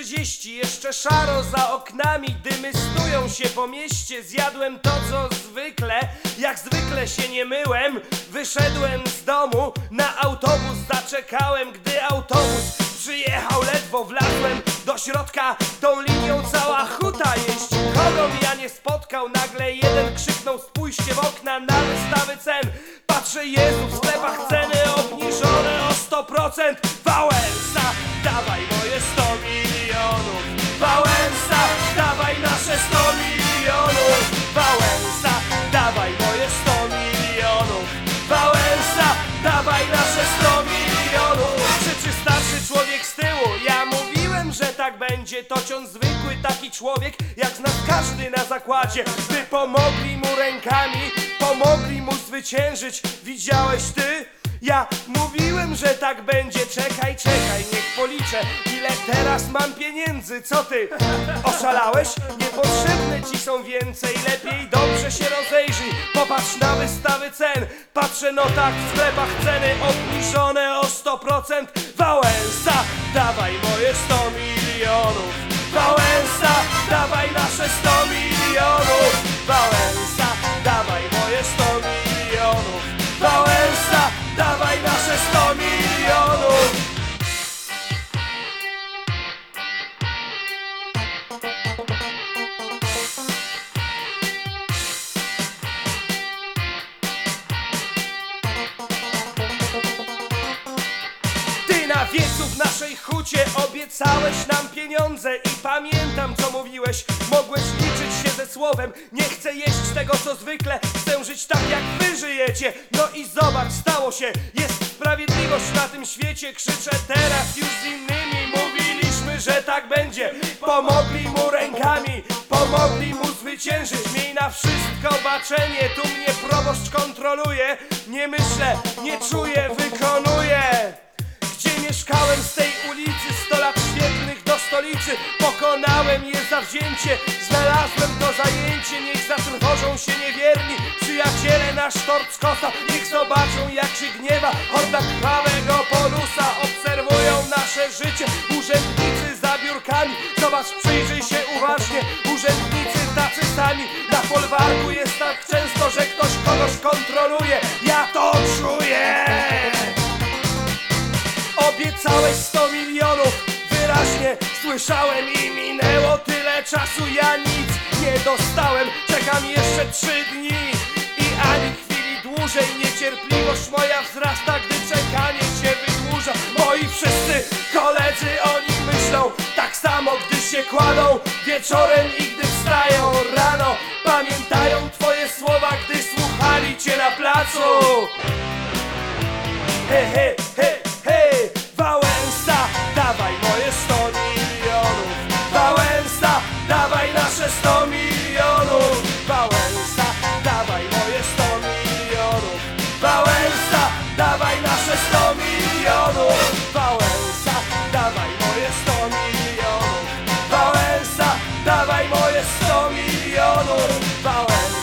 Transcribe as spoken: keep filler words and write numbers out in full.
trzydzieści, jeszcze szaro za oknami, dymy snują się po mieście. Zjadłem to co zwykle, jak zwykle się nie myłem. Wyszedłem z domu, na autobus zaczekałem. Gdy autobus przyjechał, ledwo wlazłem do środka. Tą linią cała huta jeździ. Kogo ja nie spotkał, nagle jeden krzyknął: spójrzcie w okna na wystawy cen. Patrzę, Jezu, w sklepach ceny obniżone o sto procent. Wałęsa, dawaj moje sto milionów. Wałęsa, dawaj nasze sto milionów. Wałęsa, dawaj moje sto milionów. Wałęsa, dawaj nasze sto milionów. Krzyczy starszy człowiek z tyłu: ja mówiłem, że tak będzie. To ciąg zwykły taki człowiek, jak zna każdy na zakładzie. By pomogli mu rękami, pomogli mu zwyciężyć. Widziałeś ty? Ja mówiłem, że tak będzie. Czekaj, czekaj, niech policzę, ile teraz mam pieniędzy. Co ty, oszalałeś? Niepotrzebne ci są więcej. Lepiej dobrze się rozejrzyj, popatrz na wystawy cen. Patrzę, no tak, w sklepach ceny obniżone o sto procent. Wałęsa, dawaj moje sto milionów. Wałęsa, dawaj nasze sto milionów. Wałęsa, dawaj moje sto milionów. Wałęsa, dawaj nasze sto milionów. Ty na wiecu w naszej hucie obiecałeś nam pieniądze. I pamiętam co mówiłeś, mogłeś liczyć się ze słowem. Nie chcę jeść tego co zwykle, chcę żyć tak jak wy żyjecie. No i zobacz, stało się, jest sprawiedliwość na tym świecie. Krzyczę teraz już z innymi, mówiliśmy, że tak będzie. Pomogli mu rękami, pomogli mu zwyciężyć. Miej na wszystko baczenie, tu mnie proboszcz kontroluje. Nie myślę, nie czuję, wykonuję. Gdzie mieszkałem z tej ulicy, sto lat świetnych do stolicy. Pokonałem je zawzięcie, znalazłem to zajęcie. Niech zatrwożą się niewierni przyjaciele, nasz tort z kosa. Niech zobaczą jak się gniewa horda krwawego polusa. Obserwują nasze życie urzędnicy za biurkami. Zobacz, przyjrzyj się uważnie, urzędnicy tacy sami. Na folwarku jest tak często, że ktoś kogoś kontroluje. Ja to czuję. Obiecałeś sto milionów, wyraźnie słyszałem i minęło tyle czasu. Ja nic nie dostałem, czekam jeszcze trzy dni i ani chwili dłużej. Niecierpliwość moja wzrasta, gdy czekanie się wydłuża. Moi wszyscy koledzy, oni myślą tak samo, gdy się kładą wieczorem i gdy wstają rano. Pamiętają twoje słowa, gdy słuchali cię na placu. He, he, he, he. Wałęsa, dawaj moje sto milionów. Wałęsa, dawaj nasze sto milionów. Wałęsa, dawaj moje sto milionów. Wałęsa, dawaj nasze sto milionów. Wałęsa, dawaj moje sto milionów. Wałęsa, dawaj moje sto milionów. Wałęsa.